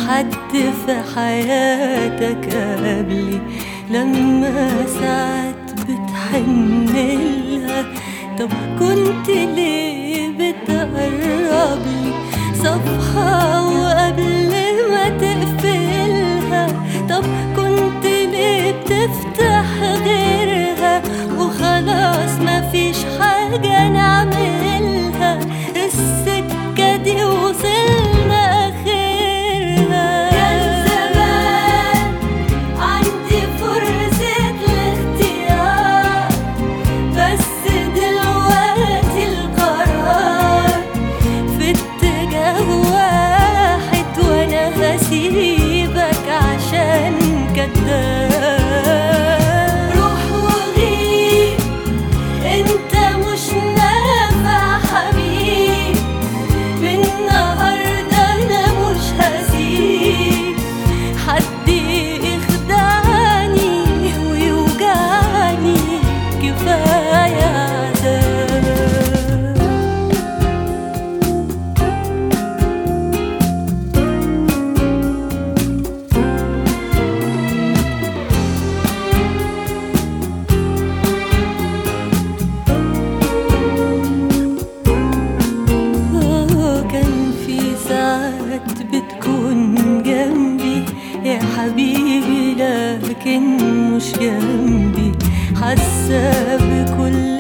حد في حياتك قبلي لما ساعات بتحنلها؟ طب كنت ليه بتقربلي صفحة وقبل ما تقفلها؟ طب كنت ليه بتفتح غيرها وخلاص مفيش حاجة نعملها؟ السكة دي وصلنا آخرها. كان زمان عندي فرصة الاختيار، بس دلوقتي القرار في اتجاه واحد، وانا هسيبك عشان كداب. روح وغيب، انت مش نافع حبيب، من النهارده انا مش هسيب حد يخدعني ويوجعني، كفايه عذاب. كان في ساعات بتكون جنبي يا حبيبي، لكن مش جنبي، حاسة بكل